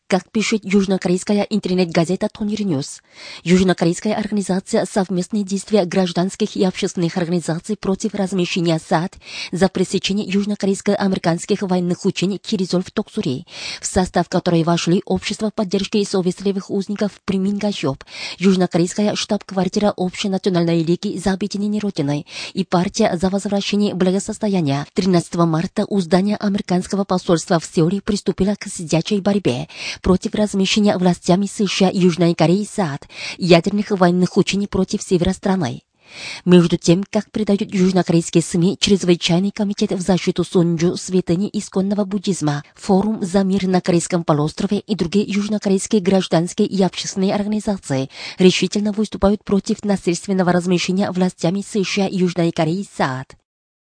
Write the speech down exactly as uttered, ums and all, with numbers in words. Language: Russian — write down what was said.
Как пишет южнокорейская интернет-газета Тонир Ньюс, южнокорейская организация «Совместные действия гражданских и общественных организаций против размещения САД» за пресечение южнокорейско-американских военных учений Киризол в Токсуре, в состав которой вошли Общество поддержки совестливых узников Примингашоп, южнокорейская штаб-квартира Общенациональной лиги за объединение Родины и партия за возвращение благосостояния. тринадцатого марта у здания американского посольства в Сеуле приступила к сидячей борьбе против размещения властями США и Южной Кореи САД, ядерных военных учений против севера страны. Между тем, как передают южнокорейские СМИ, Чрезвычайный комитет в защиту Сонджу, святыни исконного буддизма, Форум за мир на Корейском полуострове и другие южнокорейские гражданские и общественные организации решительно выступают против насильственного размещения властями США и Южной Кореи САД.